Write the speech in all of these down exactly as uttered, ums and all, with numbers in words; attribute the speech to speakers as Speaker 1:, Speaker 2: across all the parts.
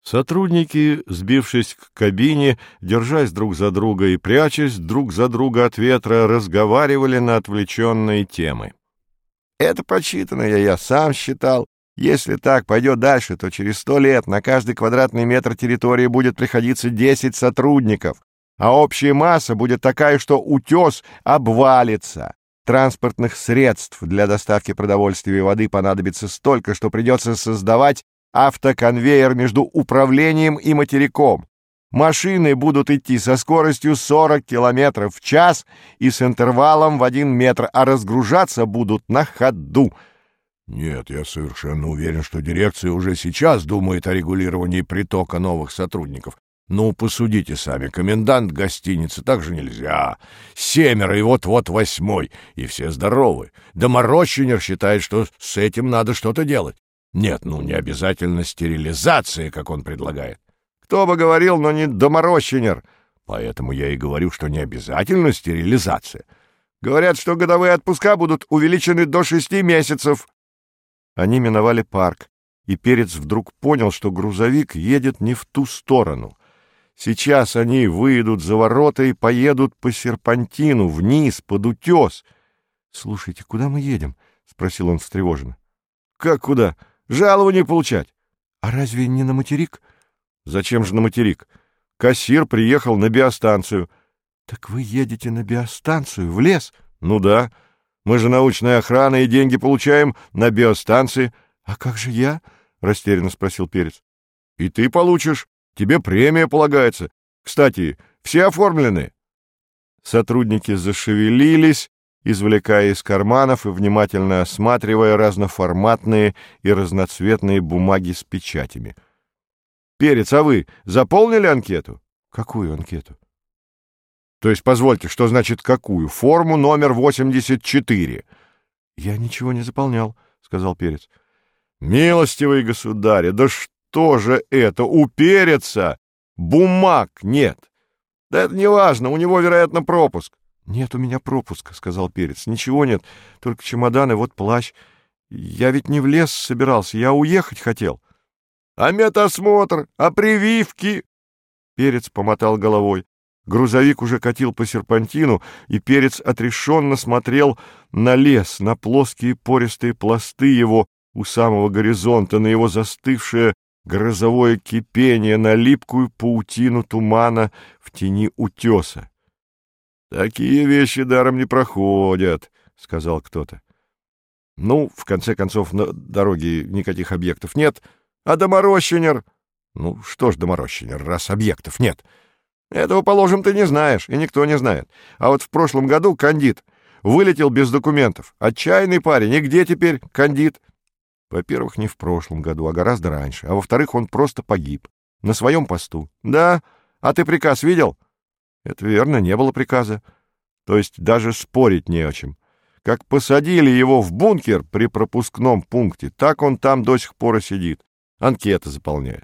Speaker 1: Сотрудники, сбившись к кабине, держась друг за друга и прячась друг за друга от ветра, разговаривали на отвлеченные темы. «Это подсчитанное, я сам считал. Если так пойдет дальше, то через сто лет на каждый квадратный метр территории будет приходиться десять сотрудников, а общая масса будет такая, что утес обвалится. Транспортных средств для доставки продовольствия и воды понадобится столько, что придется создавать автоконвейер между управлением и материком. Машины будут идти со скоростью сорок километров в час и с интервалом в один метр, а разгружаться будут на ходу».
Speaker 2: Нет, я совершенно уверен, что дирекция уже сейчас думает о регулировании притока новых сотрудников. Ну, посудите сами, комендант гостиницы, так же нельзя. Семеро и вот-вот восьмой, и все здоровы. Доморощенер считает, что с этим надо что-то делать. Нет, ну не обязательно стерилизация, как он предлагает.
Speaker 1: Кто бы говорил, но не доморощенер.
Speaker 2: Поэтому я и говорю, что не обязательно стерилизация.
Speaker 1: Говорят, что годовые отпуска будут увеличены до шести месяцев. Они миновали парк, и Перец вдруг понял, что грузовик едет не в ту сторону. Сейчас они выйдут за ворота и поедут по серпантину, вниз, под утес. — Слушайте, куда мы едем? — спросил он встревоженно. — Как куда? Жалование получать. — А разве не на материк? — Зачем же на материк? Кассир приехал на биостанцию. — Так вы едете на биостанцию, в лес? — Ну да. Мы же научная охрана и деньги получаем на биостанции. — А как же я? — растерянно спросил Перец. — И ты получишь. Тебе премия полагается. Кстати, все оформлены. Сотрудники зашевелились, извлекая из карманов и внимательно осматривая разноформатные и разноцветные бумаги с печатями. — Перец, а вы заполнили анкету? — Какую анкету? — То есть, позвольте, что значит какую? Форму номер восемьдесят четыре. — Я ничего не заполнял, — сказал Перец. — Милостивый государь, да что же это? У Переца бумаг нет. Да это не важно, у него, вероятно, пропуск. — Нет у меня пропуска, — сказал Перец. — Ничего нет, только чемодан и вот плащ. Я ведь не в лес собирался, я уехать хотел. — А медосмотр? А прививки? Перец помотал головой. Грузовик уже катил по серпантину, и Перец отрешенно смотрел на лес, на плоские пористые пласты его у самого горизонта, на его застывшее грозовое кипение, на липкую паутину тумана в тени утеса. — Такие вещи даром не проходят, — сказал кто-то. — Ну, в конце концов, на дороге никаких объектов нет, а доморощенер? — Ну, что ж доморощенер, раз объектов нет? — Этого, положим, ты не знаешь, и никто не знает. А вот в прошлом году кандид вылетел без документов. Отчаянный парень, и где теперь кандид? Во-первых, не в прошлом году, а гораздо раньше. А во-вторых, он просто погиб. На своем посту. Да? А ты приказ видел? Это верно, не было приказа. То есть даже спорить не о чем. Как посадили его в бункер при пропускном пункте, так он там до сих пор и сидит. Анкеты заполняет.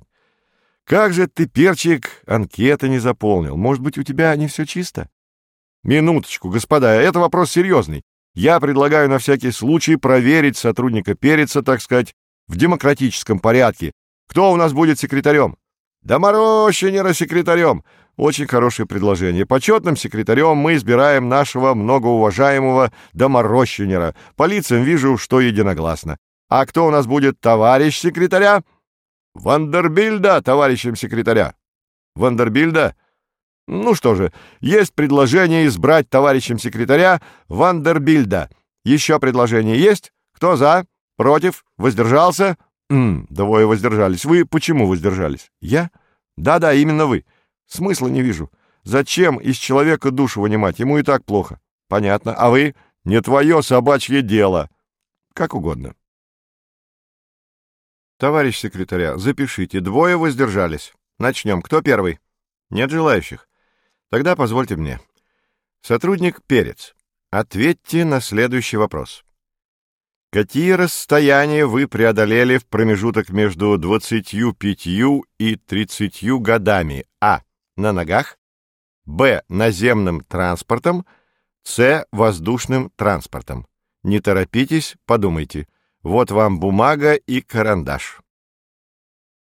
Speaker 1: Как же ты, Перчик, анкеты не заполнил? Может быть, у тебя не все чисто? Минуточку, господа, это вопрос серьезный. Я предлагаю на всякий случай проверить сотрудника Переца, так сказать, в демократическом порядке. Кто у нас будет секретарем? Доморощенера секретарем. Очень хорошее предложение. Почетным секретарем мы избираем нашего многоуважаемого доморощенера. По лицам вижу, что единогласно. А кто у нас будет товарищ секретаря? Вандербильда товарищем секретаря. Вандербильда? Ну что же, есть предложение избрать товарищем секретаря Вандербильда. Еще предложение есть? Кто за? Против? Воздержался? М, двое воздержались. Вы почему воздержались? Я? Да-да, именно вы. Смысла не вижу. Зачем из человека душу вынимать? Ему и так плохо. Понятно. А вы? Не твое собачье дело. Как угодно. Товарищ секретаря, запишите. Двое воздержались. Начнем. Кто первый? Нет желающих? Тогда позвольте мне. Сотрудник Перец, ответьте на следующий вопрос. Какие расстояния вы преодолели в промежуток между двадцатью пятью и тридцатью годами? А. На ногах. Б. Наземным транспортом. С. Воздушным транспортом. Не торопитесь, подумайте. Вот вам бумага и карандаш.